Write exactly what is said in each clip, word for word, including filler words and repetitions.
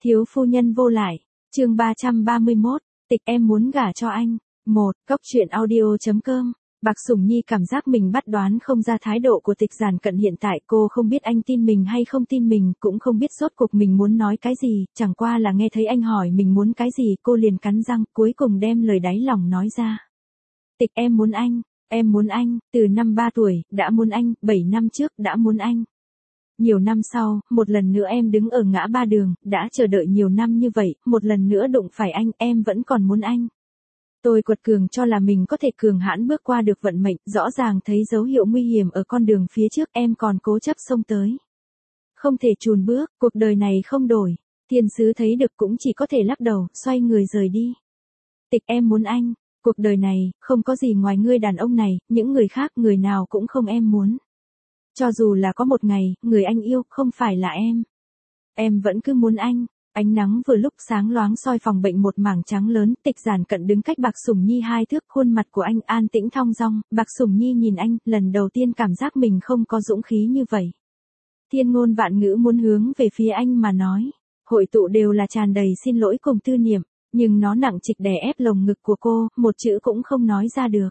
Thiếu phu nhân vô lại, chương ba trăm ba mươi mốt, tịch em muốn gả cho anh. một. Cốc truyện audio.com. Bạc Sủng Nhi cảm giác mình bắt đoán không ra thái độ của Tịch Giản Cận hiện tại, cô không biết anh tin mình hay không tin mình, cũng không biết rốt cuộc mình muốn nói cái gì, chẳng qua là nghe thấy anh hỏi mình muốn cái gì, cô liền cắn răng, cuối cùng đem lời đáy lòng nói ra. Tịch em muốn anh, em muốn anh, từ năm ba tuổi, đã muốn anh, bảy năm trước, đã muốn anh. Nhiều năm sau, một lần nữa em đứng ở ngã ba đường, đã chờ đợi nhiều năm như vậy, một lần nữa đụng phải anh, em vẫn còn muốn anh. Tôi quật cường cho là mình có thể cường hãn bước qua được vận mệnh, rõ ràng thấy dấu hiệu nguy hiểm ở con đường phía trước, em còn cố chấp xông tới. Không thể chùn bước, cuộc đời này không đổi. Thiên sứ thấy được cũng chỉ có thể lắc đầu, xoay người rời đi. Tịch em muốn anh, cuộc đời này, không có gì ngoài ngươi đàn ông này, những người khác người nào cũng không em muốn. Cho dù là có một ngày, người anh yêu, không phải là em. Em vẫn cứ muốn anh. Ánh nắng vừa lúc sáng loáng soi phòng bệnh một mảng trắng lớn, Tịch Giản Cận đứng cách Bạc Sủng Nhi hai thước, khuôn mặt của anh an tĩnh thong dong, Bạc Sủng Nhi nhìn anh, lần đầu tiên cảm giác mình không có dũng khí như vậy. Thiên ngôn vạn ngữ muốn hướng về phía anh mà nói, hội tụ đều là tràn đầy xin lỗi cùng tư niệm, nhưng nó nặng trịch đè ép lồng ngực của cô, một chữ cũng không nói ra được.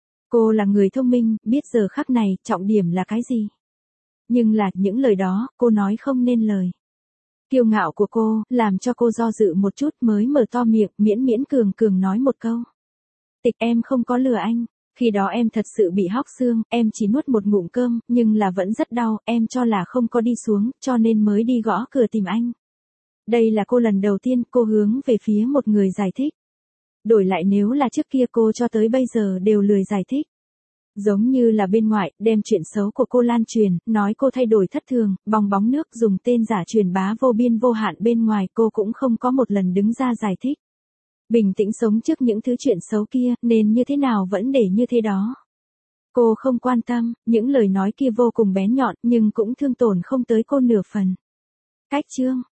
Cô là người thông minh, biết giờ khắc này, trọng điểm là cái gì. Nhưng là, những lời đó, cô nói không nên lời. Kiêu ngạo của cô, làm cho cô do dự một chút mới mở to miệng, miễn miễn cường cường nói một câu. Tịch em không có lừa anh, khi đó em thật sự bị hóc xương, em chỉ nuốt một ngụm cơm, nhưng là vẫn rất đau, em cho là không có đi xuống, cho nên mới đi gõ cửa tìm anh. Đây là cô lần đầu tiên cô hướng về phía một người giải thích. Đổi lại nếu là trước kia cô cho tới bây giờ đều lười giải thích. Giống như là bên ngoài, đem chuyện xấu của cô lan truyền, nói cô thay đổi thất thường, bong bóng nước dùng tên giả truyền bá vô biên vô hạn bên ngoài, cô cũng không có một lần đứng ra giải thích. Bình tĩnh sống trước những thứ chuyện xấu kia, nên như thế nào vẫn để như thế đó. Cô không quan tâm, những lời nói kia vô cùng bén nhọn, nhưng cũng thương tổn không tới cô nửa phần. Cách chương.